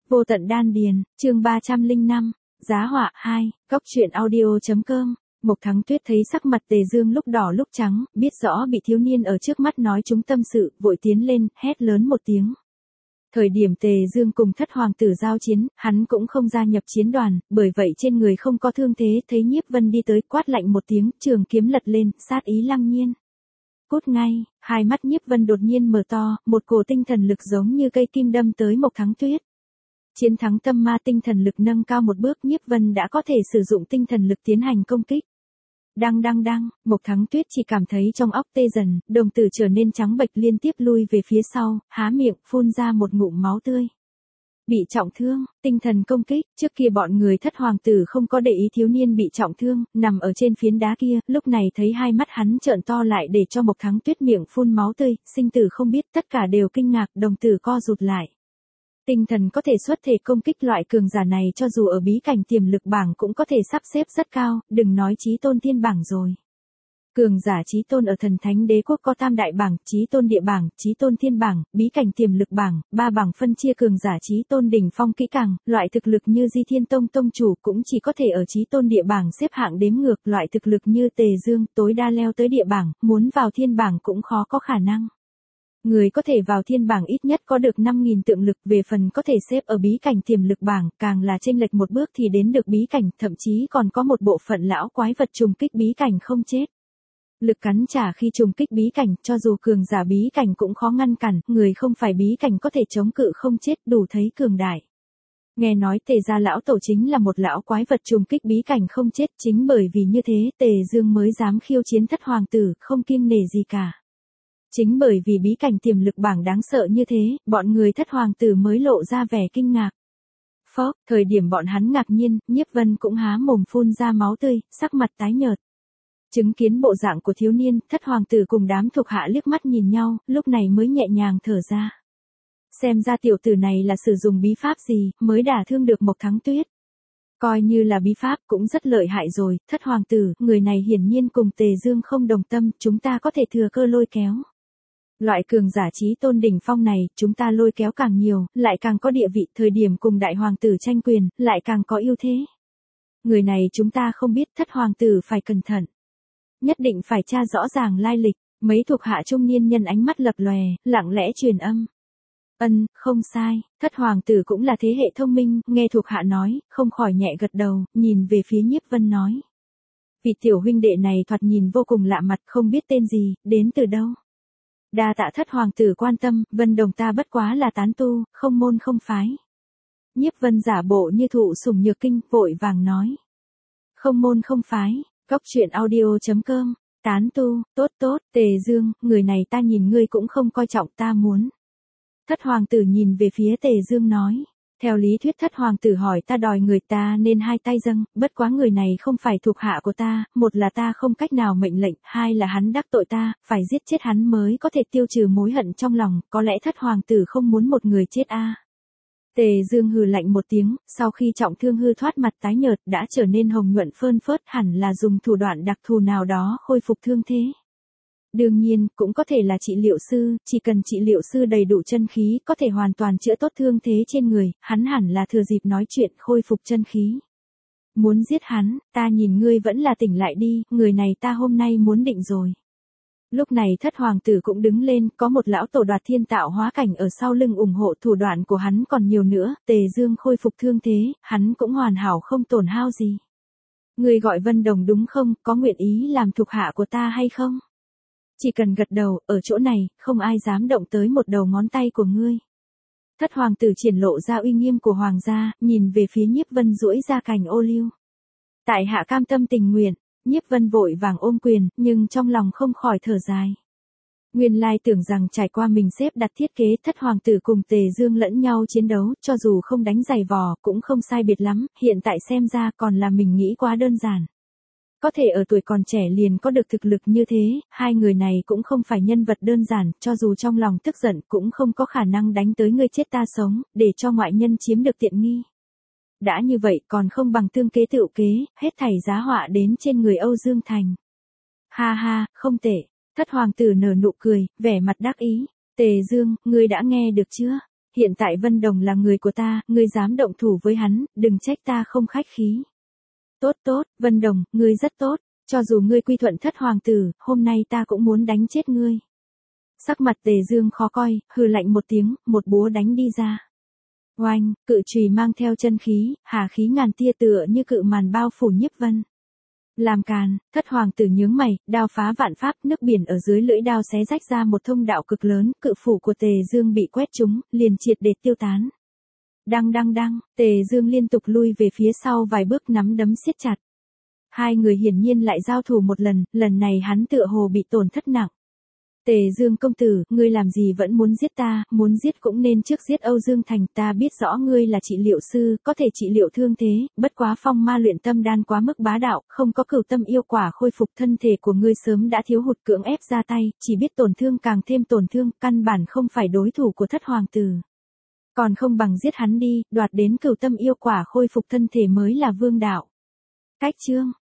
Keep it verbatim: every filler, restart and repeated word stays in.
Vô tận đan điền, chương ba trăm lẻ năm, giá họa hai, góc truyện audio.com. Mộc Thắng Tuyết thấy sắc mặt Tề Dương lúc đỏ lúc trắng, biết rõ bị thiếu niên ở trước mắt nói chúng tâm sự, vội tiến lên, hét lớn một tiếng. Thời điểm Tề Dương cùng thất hoàng tử giao chiến, hắn cũng không gia nhập chiến đoàn, bởi vậy trên người không có thương thế, thấy Nhiếp Vân đi tới quát lạnh một tiếng, trường kiếm lật lên, sát ý lăng nhiên. Cút ngay, hai mắt Nhiếp Vân đột nhiên mở to, một cổ tinh thần lực giống như cây kim đâm tới Mộc Thắng Tuyết. Chiến thắng tâm ma tinh thần lực nâng cao một bước, Nhiếp Vân đã có thể sử dụng tinh thần lực tiến hành công kích. Đăng đăng đăng, Mộc Thắng Tuyết chỉ cảm thấy trong óc tê dần, đồng tử trở nên trắng bệch liên tiếp lui về phía sau, há miệng, phun ra một ngụm máu tươi. Bị trọng thương, tinh thần công kích, trước kia bọn người thất hoàng tử không có để ý thiếu niên bị trọng thương, nằm ở trên phiến đá kia, lúc này thấy hai mắt hắn trợn to lại để cho Mộc Thắng Tuyết miệng phun máu tươi, sinh tử không biết, tất cả đều kinh ngạc, đồng tử co rụt lại. Tinh thần có thể xuất thể công kích loại cường giả này cho dù ở bí cảnh tiềm lực bảng cũng có thể sắp xếp rất cao, đừng nói chí tôn thiên bảng rồi. Cường giả chí tôn ở thần thánh đế quốc có tam đại bảng, chí tôn địa bảng, chí tôn thiên bảng, bí cảnh tiềm lực bảng, ba bảng phân chia cường giả chí tôn đỉnh phong kỹ càng, loại thực lực như Di Thiên Tông tông chủ cũng chỉ có thể ở chí tôn địa bảng xếp hạng đếm ngược, loại thực lực như Tề Dương tối đa leo tới địa bảng, muốn vào thiên bảng cũng khó có khả năng. Người có thể vào thiên bảng ít nhất có được năm nghìn tượng lực, về phần có thể xếp ở bí cảnh tiềm lực bảng, càng là chênh lệch một bước thì đến được bí cảnh, thậm chí còn có một bộ phận lão quái vật trùng kích bí cảnh không chết. Lực cắn trả khi trùng kích bí cảnh, cho dù cường giả bí cảnh cũng khó ngăn cản, người không phải bí cảnh có thể chống cự không chết, đủ thấy cường đại. Nghe nói Tề gia lão tổ chính là một lão quái vật trùng kích bí cảnh không chết, chính bởi vì như thế, Tề Dương mới dám khiêu chiến thất hoàng tử, không kiêng nể gì cả. Chính bởi vì bí cảnh tiềm lực bảng đáng sợ như thế, bọn người thất hoàng tử mới lộ ra vẻ kinh ngạc. Phốc, thời điểm bọn hắn ngạc nhiên, Nhiếp Vân cũng há mồm phun ra máu tươi, sắc mặt tái nhợt. Chứng kiến bộ dạng của thiếu niên, thất hoàng tử cùng đám thuộc hạ liếc mắt nhìn nhau, lúc này mới nhẹ nhàng thở ra. Xem ra tiểu tử này là sử dụng bí pháp gì, mới đả thương được Mộc Thắng Tuyết. Coi như là bí pháp cũng rất lợi hại rồi, thất hoàng tử, người này hiển nhiên cùng Tề Dương không đồng tâm, chúng ta có thể thừa cơ lôi kéo. Loại cường giả chí tôn đỉnh phong này, chúng ta lôi kéo càng nhiều, lại càng có địa vị, thời điểm cùng đại hoàng tử tranh quyền, lại càng có ưu thế. Người này chúng ta không biết, thất hoàng tử phải cẩn thận. Nhất định phải tra rõ ràng lai lịch, mấy thuộc hạ trung niên nhân ánh mắt lập lòe, lặng lẽ truyền âm. Ân, không sai, thất hoàng tử cũng là thế hệ thông minh, nghe thuộc hạ nói, không khỏi nhẹ gật đầu, nhìn về phía Nhiếp Vân nói. Vị tiểu huynh đệ này thoạt nhìn vô cùng lạ mặt, không biết tên gì, đến từ đâu. Đa tạ thất hoàng tử quan tâm, Vân đồng ta bất quá là tán tu, không môn không phái. Nhiếp Vân giả bộ như thụ sủng nhược kinh, vội vàng nói. Không môn không phái, góc truyện audio.com, tán tu, tốt tốt, Tề Dương, người này ta nhìn ngươi cũng không coi trọng, ta muốn. Thất hoàng tử nhìn về phía Tề Dương nói. Theo lý thuyết thất hoàng tử hỏi ta đòi người ta nên hai tay dâng, bất quá người này không phải thuộc hạ của ta, một là ta không cách nào mệnh lệnh, hai là hắn đắc tội ta, phải giết chết hắn mới có thể tiêu trừ mối hận trong lòng, có lẽ thất hoàng tử không muốn một người chết a. À. Tề Dương hừ lạnh một tiếng, sau khi trọng thương hư thoát mặt tái nhợt đã trở nên hồng nhuận phơn phớt, hẳn là dùng thủ đoạn đặc thù nào đó khôi phục thương thế. Đương nhiên, cũng có thể là trị liệu sư, chỉ cần trị liệu sư đầy đủ chân khí, có thể hoàn toàn chữa tốt thương thế trên người, hắn hẳn là thừa dịp nói chuyện khôi phục chân khí. Muốn giết hắn, ta nhìn ngươi vẫn là tỉnh lại đi, người này ta hôm nay muốn định rồi. Lúc này thất hoàng tử cũng đứng lên, có một lão tổ đoạt thiên tạo hóa cảnh ở sau lưng ủng hộ, thủ đoạn của hắn còn nhiều nữa, Tề Dương khôi phục thương thế, hắn cũng hoàn hảo không tổn hao gì. Ngươi gọi Vân Đồng đúng không, có nguyện ý làm thuộc hạ của ta hay không? Chỉ cần gật đầu, ở chỗ này, không ai dám động tới một đầu ngón tay của ngươi. Thất hoàng tử triển lộ ra uy nghiêm của hoàng gia, nhìn về phía Nhiếp Vân duỗi ra cành ô liu. Tại hạ cam tâm tình nguyện, Nhiếp Vân vội vàng ôm quyền, nhưng trong lòng không khỏi thở dài. Nguyên lai tưởng rằng trải qua mình xếp đặt thiết kế, thất hoàng tử cùng Tề Dương lẫn nhau chiến đấu, cho dù không đánh giày vò, cũng không sai biệt lắm, hiện tại xem ra còn là mình nghĩ quá đơn giản. Có thể ở tuổi còn trẻ liền có được thực lực như thế, hai người này cũng không phải nhân vật đơn giản, cho dù trong lòng tức giận cũng không có khả năng đánh tới ngươi chết ta sống, để cho ngoại nhân chiếm được tiện nghi. Đã như vậy còn không bằng tương kế tựu kế, hết thảy giá họa đến trên người Âu Dương Thành. Ha ha, không tệ, thất hoàng tử nở nụ cười, vẻ mặt đắc ý. Tề Dương, ngươi đã nghe được chưa? Hiện tại Vân Đồng là người của ta, ngươi dám động thủ với hắn, đừng trách ta không khách khí. Tốt tốt, Vân Đồng, ngươi rất tốt, cho dù ngươi quy thuận thất hoàng tử, hôm nay ta cũng muốn đánh chết ngươi. Sắc mặt Tề Dương khó coi, hừ lạnh một tiếng, một búa đánh đi ra. Oanh, cự chùy mang theo chân khí, hà khí ngàn tia tựa như cự màn bao phủ Nhiếp Vân. Làm càn, thất hoàng tử nhướng mày, đao phá vạn pháp, nước biển ở dưới lưỡi đao xé rách ra một thông đạo cực lớn, cự phủ của Tề Dương bị quét trúng, liền triệt để tiêu tán. Đăng đăng đăng, Tề Dương liên tục lui về phía sau vài bước, nắm đấm siết chặt. Hai người hiển nhiên lại giao thủ một lần, lần này hắn tựa hồ bị tổn thất nặng. Tề Dương công tử, ngươi làm gì vẫn muốn giết ta, muốn giết cũng nên trước giết Âu Dương Thành, ta biết rõ ngươi là trị liệu sư, có thể trị liệu thương thế, bất quá phong ma luyện tâm đan quá mức bá đạo, không có cửu tâm yêu quả khôi phục thân thể của ngươi sớm đã thiếu hụt, cưỡng ép ra tay, chỉ biết tổn thương càng thêm tổn thương, căn bản không phải đối thủ của thất hoàng tử. Còn không bằng giết hắn đi, đoạt đến cửu tâm yêu quả khôi phục thân thể mới là vương đạo. Cách chương